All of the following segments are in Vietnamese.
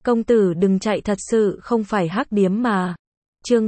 Công tử đừng chạy, thật sự không phải hắc điếm mà. Chương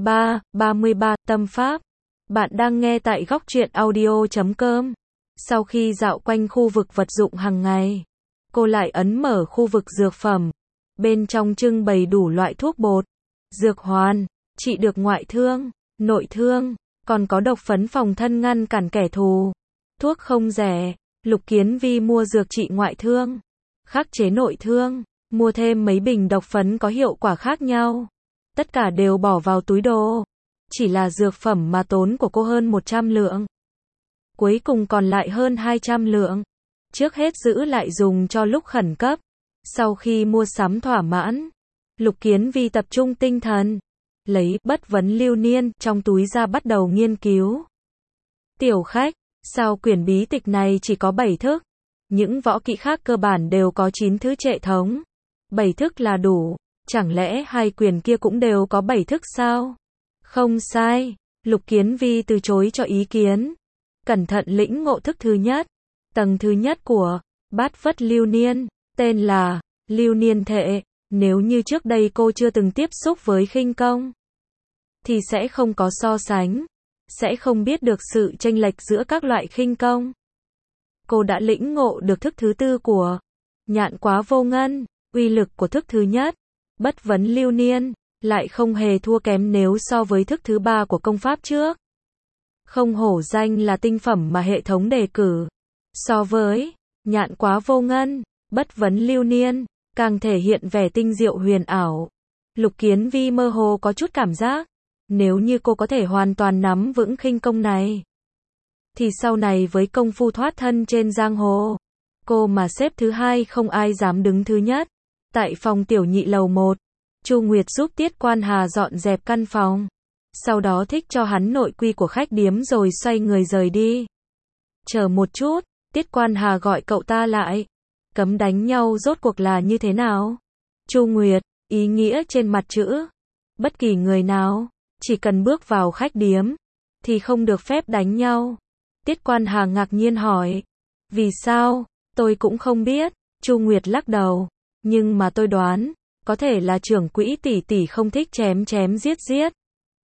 33, Tâm Pháp. Bạn đang nghe tại góc truyện audio.com. Sau khi dạo quanh khu vực vật dụng hàng ngày, cô lại ấn mở khu vực dược phẩm. Bên trong trưng bày đủ loại thuốc bột, dược hoàn, trị được ngoại thương, nội thương, còn có độc phấn phòng thân ngăn cản kẻ thù. Thuốc không rẻ, Lục Kiến Vi mua dược trị ngoại thương, khắc chế nội thương, mua thêm mấy bình độc phấn có hiệu quả khác nhau. Tất cả đều bỏ vào túi đồ. Chỉ là dược phẩm mà tốn của cô hơn 100 lượng. Cuối cùng còn lại hơn 200 lượng. Trước hết giữ lại dùng cho lúc khẩn cấp. Sau khi mua sắm thỏa mãn, Lục Kiến Vi tập trung tinh thần, lấy Bất Vấn Lưu Niên trong túi ra bắt đầu nghiên cứu. Tiểu khách, sao quyển bí tịch này chỉ có 7 thức? Những võ kỹ khác cơ bản đều có 9 thứ trệ thống. 7 thức là đủ, chẳng lẽ hai quyển kia cũng đều có 7 thức sao? Không sai, Lục Kiến Vi từ chối cho ý kiến. Cẩn thận lĩnh ngộ thức thứ nhất. Tầng thứ nhất của Bát Vất Lưu Niên, tên là Lưu Niên Thệ. Nếu như trước đây cô chưa từng tiếp xúc với khinh công, thì sẽ không có so sánh, sẽ không biết được sự chênh lệch giữa các loại khinh công. Cô đã lĩnh ngộ được thức thứ tư của Nhạn Quá Vô Ngân. Uy lực của thức thứ nhất, Bất Vấn Lưu Niên, lại không hề thua kém nếu so với thức thứ ba của công pháp trước. Không hổ danh là tinh phẩm mà hệ thống đề cử. So với Nhạn Quá Vô Ngân, Bất Vấn Lưu Niên, càng thể hiện vẻ tinh diệu huyền ảo. Lục Kiến Vi mơ hồ có chút cảm giác, nếu như cô có thể hoàn toàn nắm vững khinh công này, thì sau này với công phu thoát thân trên giang hồ, cô mà xếp thứ hai không ai dám đứng thứ nhất. Tại phòng tiểu nhị lầu 1, Chu Nguyệt giúp Tiết Quan Hà dọn dẹp căn phòng. Sau đó thích cho hắn nội quy của khách điếm rồi xoay người rời đi. Chờ một chút, Tiết Quan Hà gọi cậu ta lại. Cấm đánh nhau rốt cuộc là như thế nào? Chu Nguyệt, ý nghĩa trên mặt chữ. Bất kỳ người nào, chỉ cần bước vào khách điếm, thì không được phép đánh nhau. Tiết Quan Hà ngạc nhiên hỏi. Vì sao? Tôi cũng không biết. Chu Nguyệt lắc đầu. Nhưng mà tôi đoán, có thể là trưởng quỹ tỷ tỷ không thích chém chém giết giết.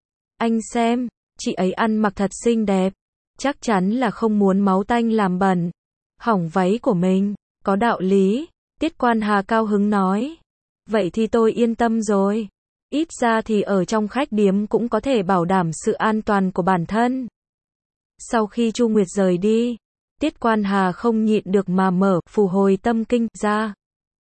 Anh xem, chị ấy ăn mặc thật xinh đẹp, chắc chắn là không muốn máu tanh làm bẩn hỏng váy của mình. Có đạo lý, Tiết Quan Hà cao hứng nói. Vậy thì tôi yên tâm rồi. Ít ra thì ở trong khách điếm cũng có thể bảo đảm sự an toàn của bản thân. Sau khi Chu Nguyệt rời đi, Tiết Quan Hà không nhịn được mà mở Phù Hồi Tâm Kinh ra.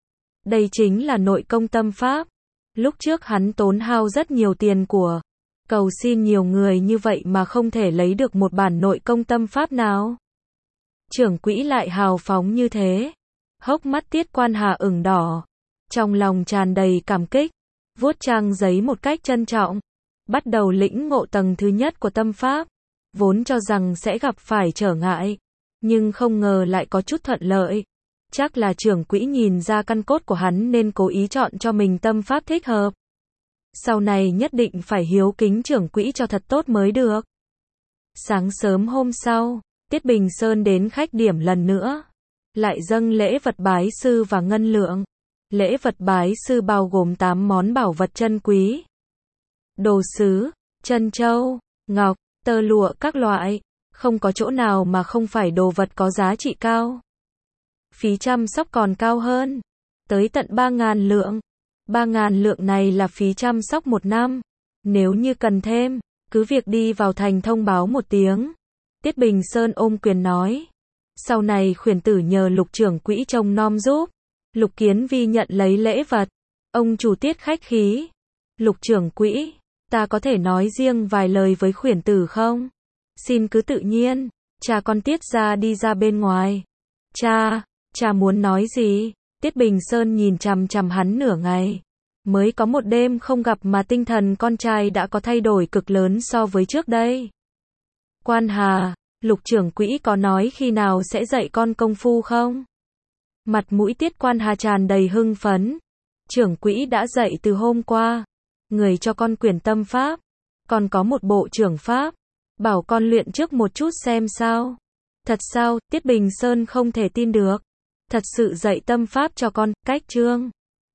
Đây chính là nội công tâm pháp. Lúc trước hắn tốn hao rất nhiều tiền của, cầu xin nhiều người như vậy mà không thể lấy được một bản nội công tâm pháp nào. Trưởng quỹ lại hào phóng như thế. Hốc mắt Tiết Quan Hà ửng đỏ. Trong lòng tràn đầy cảm kích. Vuốt trang giấy một cách trân trọng. Bắt đầu lĩnh ngộ tầng thứ nhất của tâm pháp. Vốn cho rằng sẽ gặp phải trở ngại, nhưng không ngờ lại có chút thuận lợi. Chắc là trưởng quỹ nhìn ra căn cốt của hắn nên cố ý chọn cho mình tâm pháp thích hợp. Sau này nhất định phải hiếu kính trưởng quỹ cho thật tốt mới được. Sáng sớm hôm sau, Tiết Bình Sơn đến khách điểm lần nữa. Lại dâng lễ vật bái sư và ngân lượng. Lễ vật bái sư bao gồm 8 món bảo vật chân quý. Đồ sứ, chân châu, ngọc, tơ lụa các loại. Không có chỗ nào mà không phải đồ vật có giá trị cao. Phí chăm sóc còn cao hơn. Tới tận 3.000 lượng. 3.000 lượng này là phí chăm sóc 1 năm. Nếu như cần thêm, cứ việc đi vào thành thông báo một tiếng. Tiết Bình Sơn ôm quyền nói. Sau này khuyển tử nhờ Lục trưởng quỹ trông nom giúp. Lục Kiến Vi nhận lấy lễ vật. Ông chủ Tiết khách khí. Lục trưởng quỹ, ta có thể nói riêng vài lời với khuyển tử không? Xin cứ tự nhiên. Cha con Tiết ra đi ra bên ngoài. Cha muốn nói gì? Tiết Bình Sơn nhìn chằm chằm hắn nửa ngày. Mới có một đêm không gặp mà tinh thần con trai đã có thay đổi cực lớn so với trước đây. Quan Hà, Lục trưởng quỹ có nói khi nào sẽ dạy con công phu không? Mặt mũi Tiết Quan Hà tràn đầy hưng phấn. Trưởng quỹ đã dạy từ hôm qua. Người cho con quyển tâm pháp. Còn có một bộ trưởng pháp. Bảo con luyện trước một chút xem sao. Thật sao? Tiết Bình Sơn không thể tin được. Thật sự dạy tâm pháp cho con, cách chương,